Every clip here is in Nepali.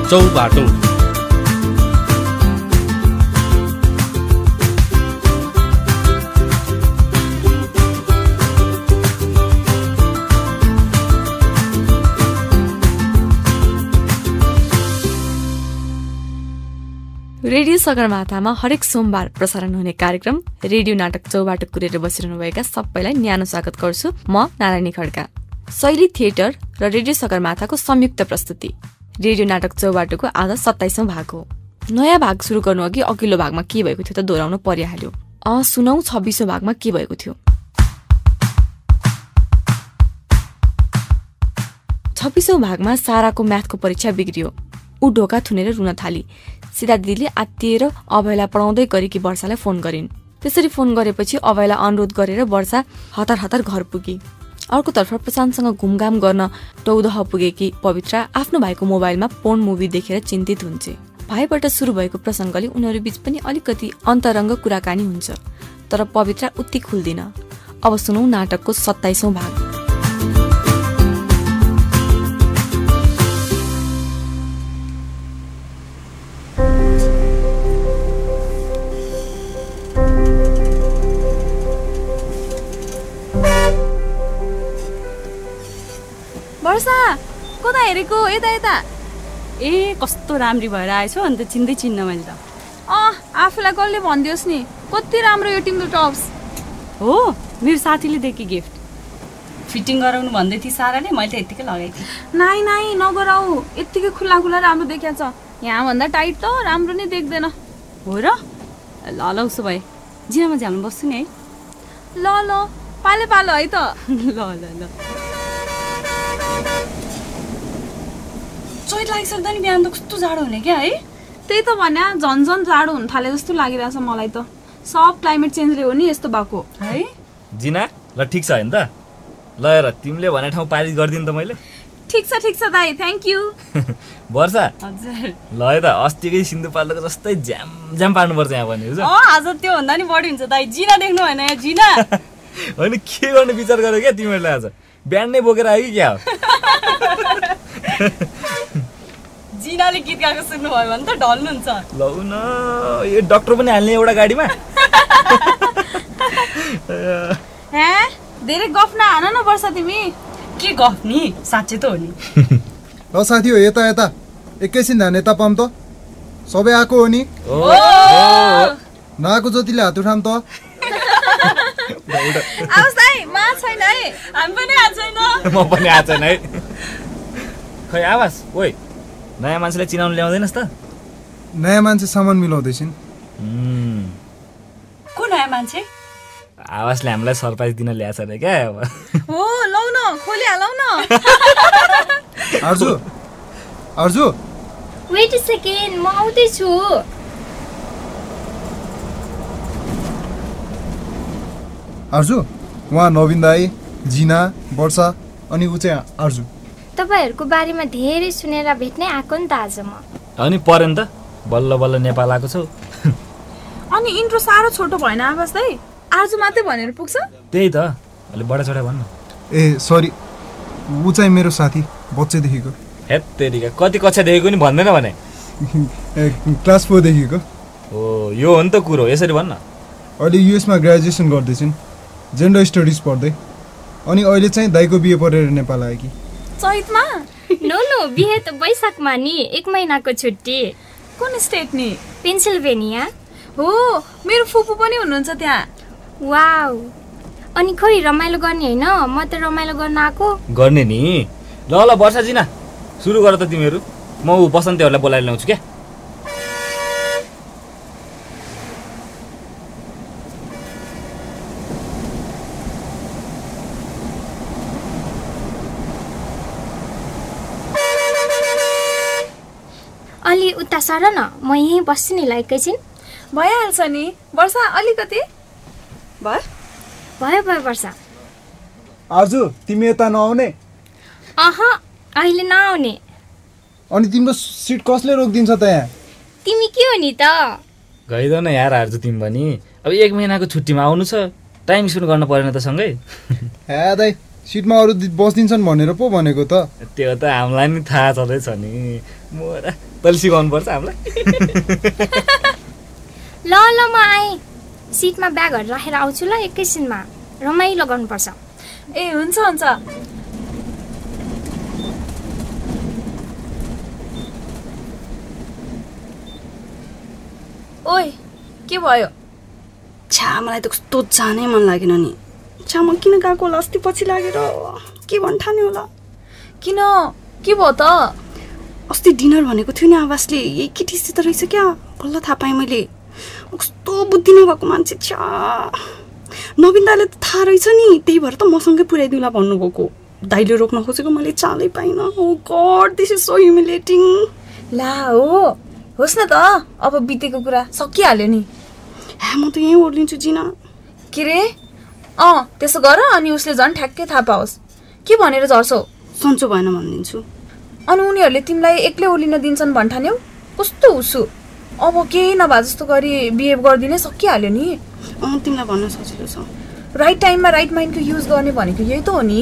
चौबाटो। रेडियो सगरमाथामा हरेक सोमबार प्रसारण हुने कार्यक्रम रेडियो नाटक चौबाटो कुरेर बसिरहनुभएका सबैलाई न्यानो स्वागत गर्छु। म नारायणी खड्का। शैली थिएटर र रेडियो सगरमाथाको संयुक्त प्रस्तुति रेडियो नाटक चौबाटोको आज 27औं भाग हो। नयाँ भाग सुरु गर्नु अघि अघिल्लो भागमा के भएको थियो त दोहोऱ्याउनु परिहाल्यो। सुनौ 26औं भागमा के भएको थियो। 26औं भागमा साराको म्याथको परीक्षा बिग्रियो। ऊ ढोका थुनेर रुन थाली। सीधा दिदीले आत्तिएर अभयलाई पढाउँदै गरेकी वर्षालाई फोन गरिन्। त्यसरी फोन गरेपछि अभयलाई अनुरोध गरेर वर्षा हतार हतार घर पुगी। अर्कोतर्फ प्रशान्तसँग घुमघाम गर्न टौदह पुगेकी पवित्रा आफ्नो भाइको मोबाइलमा पोर्न मुभी देखेर चिन्तित हुन्छ। भाइबाट सुरु भएको प्रसङ्गले उनीहरू बीच पनि अलिकति अन्तरङ्ग कुराकानी हुन्छ, तर पवित्रा उति खुल्दिन। अब सुनौ नाटकको 27औं भाग। वर्षा कता हेरेको? यता यता। ए कस्तो राम्री भएर आएछौ अन्त चिन्दै चिन्न मैले त। आफूलाई कसले भनिदियोस् नि कति राम्रो यो तिम्रो टप्स हो। मेरो साथीले दिएकी गिफ्ट। फिटिङ गराउनु भन्दै थिए साराले, मैले त यतिकै लगाइदिएँ। नाइ नाइ नगराऊ, यतिकै खुल्ला खुल्ला राम्रो देखिया छ। यहाँ भन्दा टाइट त राम्रो नै देख्दैन। हो र? ल ल उसो भए जिनामा झ्याल्नु बस्छु नि है। ल ल पाले पालो है त। ल ल ल। चोइट लागिसक्दा नि बिहान त कस्तो जाडो हुने क्या है। त्यही त भन्या, झन् जाडो हुन थाले जस्तो लागिरहेछ मलाई त। सब क्लाइमेट चेन्जले हो नि यस्तो भएको है। जिना ल ठिक छ हैन त। ल हेर तिमीले भने ठाउँ पारिस गर्दिन त मैले। ठिक छ दाइ, थ्याङ्क यू। वर्षा हजुर। ल है त अस्तिकै सिन्धुपाल्लोको जस्तै ज्याम ज्याम पार्नुपर्छ यहाँ पनि। आज त्यो भन्दा नि बढी हुन्छ दाइ। जिना देख्नु भएन यहाँ जिना। होइन के गर्ने विचार गर्यो क्या तिमीहरूले? आज बिहान नै बोकेर आयो कि क्या हो? जिनाले गीत गाएको सुन्नुभयो भने त ढल्नुहुन्छ। लौ न यो डाक्टर पनि हाल्ने एउटा गाडीमा। धेरै गफ नहान न वर्षा तिमी। के गफ नि, साँच्चै त हो नि। ल साथी हो यता यता एकैछिन ध्यान यता पाऊँ त। सबै आएको हो नि? नआएको जतिले हात उठाम त। आउस् दाइ, म छैन है। हामी पनि आएको छैन। म पनि आएको छैन है। खै आवाज ओइ, नयाँ मान्छेलाई चिनाउनु ल्याउँदैनस् त? नयाँ मान्छे सामान मिलाउँदैछन्। को नयाँ मान्छे? आवाजले हामीलाई सरप्राइज दिन ल्याएछ अरे क्या। हो लौ न, खोलिहालौ न। Arju Arju wait a second, म आउँदैछु। अर्जु उहाँ नवीन दाई, जिना, वर्षा अनि ऊ चाहिँ अर्जु। तपाईहरुको बारेमा धेरै सुनेर भेट्नै आएको नि त आज म। अनि परेन त बल्ल बल्ल नेपाल आएको छौ। अनि इन्ट्रो साह्रो छोटो भएन आवाज दाइ? आर्जु मात्रै भनेर पुग्छ? त्यही त, अलि बडा छोडा भन्न। ए सरी, ऊ चाहिँ मेरो साथी बच्चैदेखिको। हेत्तेरिका कति कक्षादेखिको नि भन्दैन भने? क्लास 4 देखिको। हो यो हो नि त कुरो, यसरी भन्न। अहिले युएसमा ग्रेजुएसन गर्दैछिन्, जेन्डर स्टडिज पढ्दै। अनि अहिले चाहिँ दाइको बिहे परेर नेपाल आयो कि। चैतमा? नो बिहे त वैशाखमा नि, 1 महिनाको छुट्टी। कुन स्टेट नि? पेन्सिल्भेनिया। हो मेरो फुपू पनि हुनुहुन्छ त्यहाँ। वाउ, अनि खोइ रमाइलो गर्ने हैन? म त रमाइलो गर्न आको। गर्ने नि। ल ल वर्षा जिना सुरु गर त तिमीहरू, म बसन्तीहरूलाई बोलाएर ल्याउँछु क्या। अलि उता सर न, म यहीँ बस्छु नि ल एकैछिन। भइहाल्छ नि वर्षा, अलिकति भयो वर्षा। अर्जु तिमी यता नआउने? अहिले नआउने। अनि तिम्रो सिट कसले रोकिदिन्छ त यहाँ? तिमी के हो नि त? गइदेऊ न यार अर्जु, तिमी पनि अब 1 महिनाको छुट्टीमा आउनु छ, टाइम स्पेन्ड गर्न परेन त सँगै। हे दाइ सिटमा अरू बस्दिन्छन् भनेर पो भनेको त। त्यो त हामीलाई नि थाहा छँदैछ नि। मोरा तैँले सिकाउनु पर्छ हामीलाई। ल ल म आएँ, सिटमा ब्यागहरू राखेर आउँछु ल एकैछिनमा, रमाइलो गर्नुपर्छ। ए हुन्छ हुन्छ। ओइ के भयो? छ्या मलाई त कस्तो जानै मन लागेन नि। छ्या म किन गएको होला अस्ति पछि लागेर, के भन् ठाने होला। किन के भयो त? अस्ति डिनर भनेको थियो नि आवासले, यही केटीसित रहेछ क्या। बल्ल थाहा पाएँ मैले, कस्तो बुद्धि नभएको मान्छे। छ्या नवीन दाइले त थाहा रहेछ नि, त्यही भएर त मसँगै पुऱ्याइदिउँला भन्नुभएको। दाइले रोक्न खोजेको मैले चालै पाइनँ। Oh God this is so humiliating. ला हो, होस् न त, अब बितेको कुरा सकिहाल्यो नि। म त यहीँ ओर्लिन्छु जिना। के रे? त्यसो गर, अनि उसले झन् ठ्याक्कै थाहा पाओस्। के भनेर झर्छौ? सन्चो भएन भनिदिन्छु। अनि उनीहरूले तिमीलाई एक्लै ओर्लिन दिन्छन् भन्ठान्यौ? कस्तो हुसु। अब केही नभए जस्तो गरी बिहेभ गरिदिनै सकिहाल्यो नि। तिमीलाई भन्न सजिलो छ। राइट टाइममा राइट माइन्डको युज गर्ने भनेको यही त हो नि।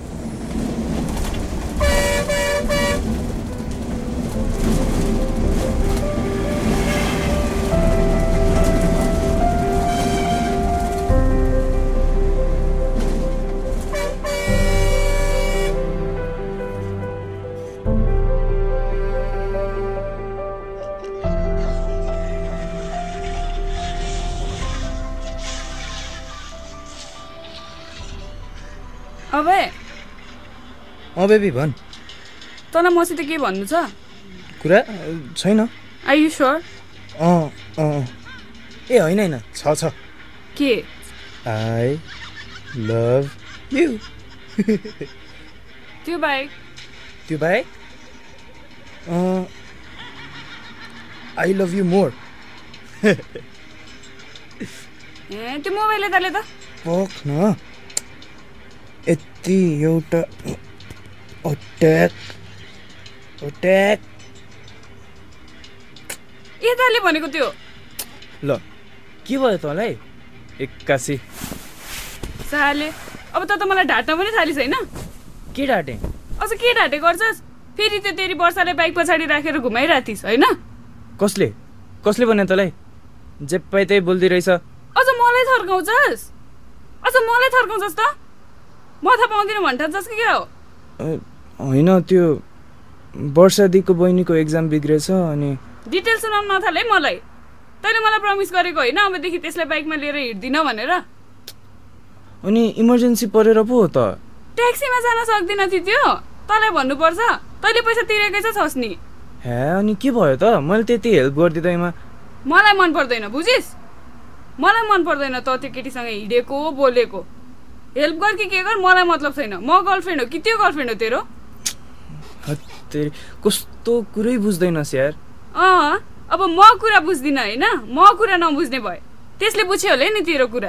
बेबी भन्। तँलाई मसित के भन्नु छ? कुरा छैन। Are you sure? ए होइन होइन, छ। के? I love you. त्यो बाहेक आई लभ यु मोर। त्यो मोबाइलले दाले त पक्न यति एउटा अट्याक यताले भनेको त्यो। ल के भयो तँलाई? एक्कासी साले, अब त मलाई ढाट्न पनि थालिस् होइन? के ढाटे? अझ के ढाटे गर्छस्? फेरि त्यो तेरी वर्षाले बाइक पछाडि राखेर घुमाइरहेथिस् होइन? कसले भन्यो तँलाई? जे पाइ त्यही बोल्दै रहेछ। अझ मलाई थर्काउँछस् त? म थाहा पाउँदिनँ भन्ठान्छस् कि क्या हो? होइन, त्यो वर्षादीको बहिनीको एक्जाम बिग्रेछ अनि। डिटेल सुनाउन नथाले मलाई। तैँले मलाई प्रमिस गरेको होइन अबदेखि त्यसलाई बाइकमा लिएर हिँड्दिन भनेर? अनि इमर्जेन्सी परेर पो हो त। ट्याक्सीमा जान सक्दिन थियो? तँलाई भन्नुपर्छ, तैँले पैसा तिरेकै छस् नि। हे अनि के भयो त? मैले त्यति हेल्प गरिदिँदैमा। मलाई मन पर्दैन, बुझिस्? मलाई मन पर्दैन त त्यो केटीसँग हिँडेको बोलेको। हेल्प गर कि के गर मलाई मतलब छैन। म गर्लफ्रेन्ड हो कि त्यो गर्लफ्रेन्ड हो तेरो? कस्तो कुरै बुझ्दैनस् यार। अब म कुरा बुझ्दिनँ होइन, म कुरा नबुझ्ने भए त्यसले बुझ्यो होला नि तेरो कुरा।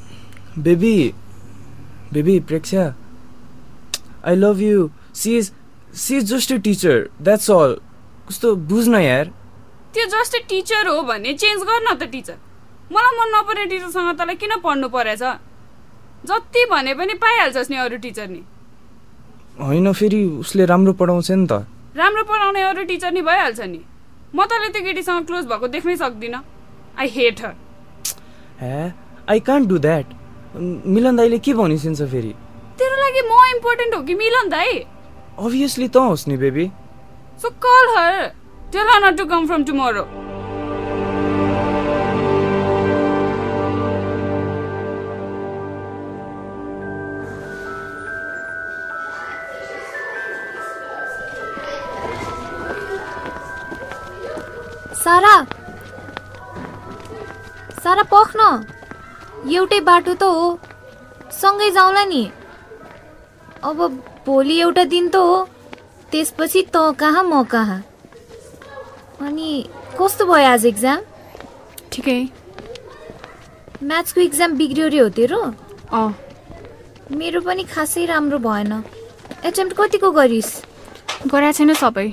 Baby Preksha, I love you. She is just a teacher, that's all. कस्तो बुझ्न यार। त्यो जस्ट अ टिचर हो भने चेन्ज गर न त टिचर। मलाई मन नपर्ने टिचरसँग तँलाई किन पढ्नु परेछ? जति भने पनि पाइहाल्छस् नि अरू टिचर नि। होइन, फेरि उसले राम्रो पढाउँछ नि त। राम्रो पढाउने अरू टिचर नि भइहाल्छ नि। म तँले त्यो केटीसँग क्लोज भएको देख्नै सक्दिनँ। I hate her. I can't do that. Milan दाइले के भनिसिन्छ फेरि? तेरो लागि म इम्पोर्टेन्ट हो कि मिलन दाइ? अभियसली त होस् नि baby. So call her, tell her not to come from tomorrow. सारा पख्न, एउटै बाटो त हो, सँगै जाउँला नि। अब भोलि एउटा दिन त हो, त्यसपछि त कहाँ म कहाँ। अनि कस्तो भयो आज एक्जाम? ठिकै। म्याथ्सको एक्जाम बिग्रियो रे हो तेरो? मेरो पनि खासै राम्रो भएन। एटेम्प्ट कतिको गरिस्? गरेको छैन सबै।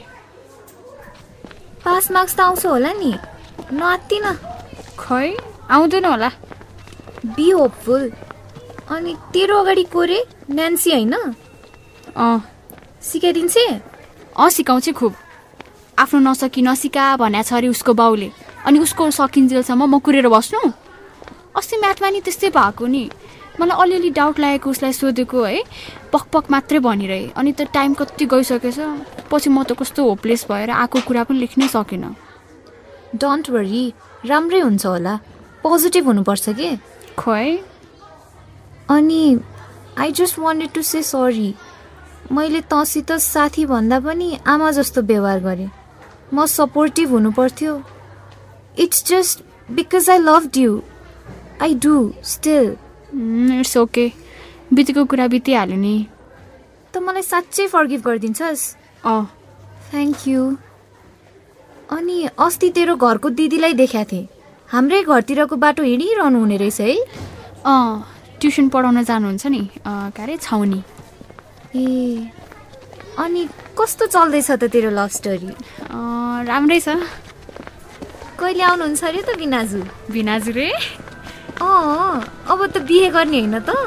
पास मार्क्स त आउँछ होला नि? नआत्तिन? खै आउँदैन होला। Be hopeful. अनि तेरो अगाडि को रे? न्यान्सी होइन? सिकाइदिन्छे? सिकाउँछ खुब। आफ्नो नसकी नसिका भन्या छ अरे उसको बाउले। अनि उसको सकिन्जेलसम्म म कुरेर बस्नु? अस्ति म्याथमा नि त्यस्तै भएको नि। मलाई अलिअलि डाउट लागेको उसलाई सोधेको है, पकपक मात्रै भनिरहे। अनि त टाइम कति गइसकेछ, पछि म त कस्तो होपलेस भएर आएको कुरा पनि लेख्नै सकेन। डोन्ट वरी, राम्रै हुन्छ होला। पोजिटिभ हुनुपर्छ के? खोइ। अनि I just wanted to say sorry. मैले तँसित साथी भन्दा पनि आमा जस्तो व्यवहार गरेँ। म सपोर्टिभ हुनु पर्थ्यो। It's just because I loved you. I do still. It's okay, बितेको कुरा बितिहाल्यो नि। त मलाई साँच्चै फर्गिभ गरिदिन्छस्? Thank you. अनि अस्ति तेरो घरको दिदीलाई देखाएको थिएँ। हाम्रै घरतिरको बाटो हिँडिरहनु हुने रहेछ है? ट्युसन पढाउन जानुहुन्छ नि, के अरे छाउनी। ए, अनि कस्तो चल्दैछ त तेरो लभ स्टोरी? राम्रै छ। कहिले आउनुहुन्छ अरे त बिनाजु? बिनाजु रे? अब त बिहे गर्ने होइन त?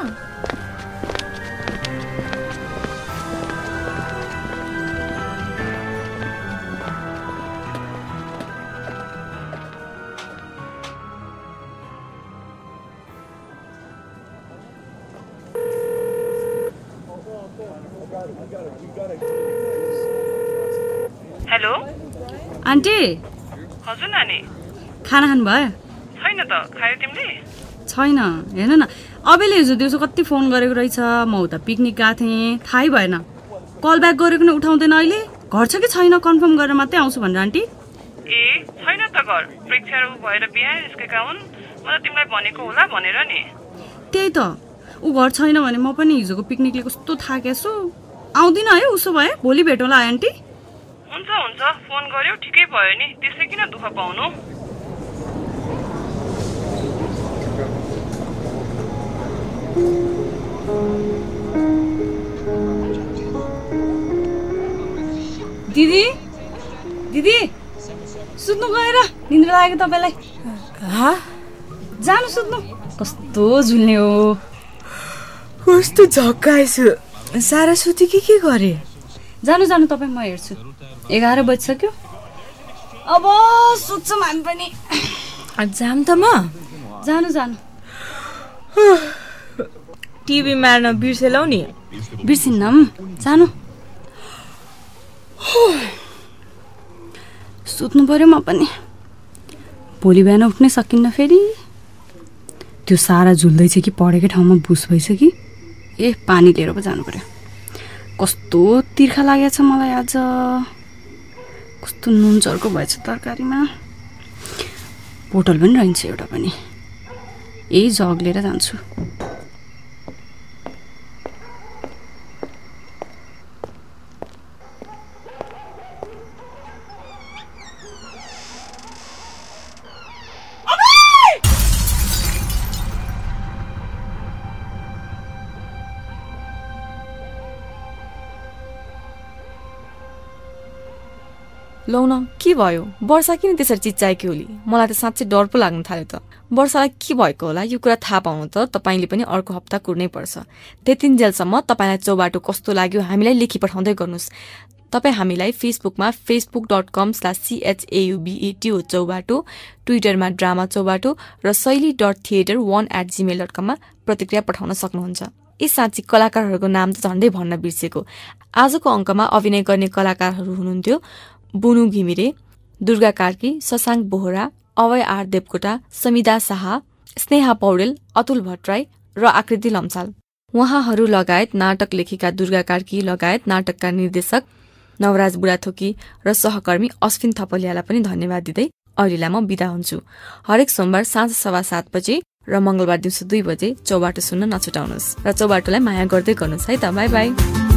Hello auntie. हजुर नानी, खाना खानु भयो? छैन त, खायो तिमीले? छैन। हेर्न न, अबेले हिजो दिउँसो कति फोन गरेको रहेछ। म उता पिकनिक गएको थिएँ, थाहै भएन। कल ब्याक गरेको नि उठाउँदैन अहिले। घर छ कि छैन कन्फर्म गरेर मात्रै आउँछु भनेर आन्टी। ए छैन त घर, प्रेक्षाहरू भएर बिहान निस्केका हुन्। म त तिमीलाई भनेको होला भनेर नि। त्यही त, ऊ घर छैन भने म पनि हिजोको पिकनिकले कस्तो थाकेछु। आउँदिनँ है, उसो भए भोलि भेटौँला आन्टी। हुन्छ हुन्छ, फोन गर्यो ठिकै भयो नि, त्यसै किन दुःख पाउनु। दिदी दिदी सुत्नु गएर निन्द्रा लाग्यो तपाईँलाई? जानु सुत्नु। कस्तो झुल्ने हो, कस्तो झक्काएछु। सारा सुति के गरे? जानु जानु तपाईँ, म हेर्छु। 11 बजिसक्यो। अब सुत्छौँ हामी पनि। जाम त म। जानु जानु। टिभी मार्न बिर्सेलौ नि। बिर्सिन्न जानु। सुत्नु पर्यो म पनि। भोलि बिहान उठ्नै सकिन्न फेरि। त्यो सारा झुल्दैछ कि पढेकै ठाउँमा बुस भइछ कि? पानी लिएर पो जानु पर्यो। कस्तो तिर्खा लागेको छ मलाई आज। कस्तो नुन चर्को भएछ तरकारीमा। बोतल पनि रहन्छ एउटा पनि। यही जग लिएर जान्छु। लौ न, के भयो? वर्षा किन त्यसरी चिच्चायो कि होली? मलाई त साँच्चै डर पो लाग्न थाल्यो त। वर्षालाई के भएको होला यो कुरा थाहा पाउनु त तपाईँले पनि अर्को हप्ता कुर्नै पर्छ। त्यतिन्जेलसम्म तपाईँलाई चौबाटो कस्तो लाग्यो हामीलाई लेखी पठाउँदै गर्नुहोस्। तपाईँ हामीलाई फेसबुकमा facebook.com/CHAUBETO चौबाटो, ट्विटरमा ड्रामा चौबाटो र शैली.theater1@gmail.com मा प्रतिक्रिया पठाउन सक्नुहुन्छ। यी साँच्ची कलाकारहरूको नाम त झन्डै भन्न बिर्सेको। आजको अङ्कमा अभिनय गर्ने कलाकारहरू हुनुहुन्थ्यो बुनु घिमिरे, दुर्गा कार्की, शशाङ्क बोहरा, अभय आर देवकोटा, समिदा शाह, स्नेहा पौडेल, अतुल भट्टराई र आकृति लम्साल। उहाँहरू लगायत नाटक लेखिका दुर्गा कार्की लगायत नाटकका निर्देशक नवराज बुढाथोकी र सहकर्मी अश्विन थपलियालाई पनि धन्यवाद दिँदै अहिलेलाई म बिदा हुन्छु। हरेक सोमबार साँझ 7:15 बजे र मंगलबार दिउँसो 2 बजे चौबाटो सुन्न नछुटाउनुहोस् र चौबाटोलाई माया गर्दै गर्नुहोस् है त। Bye by.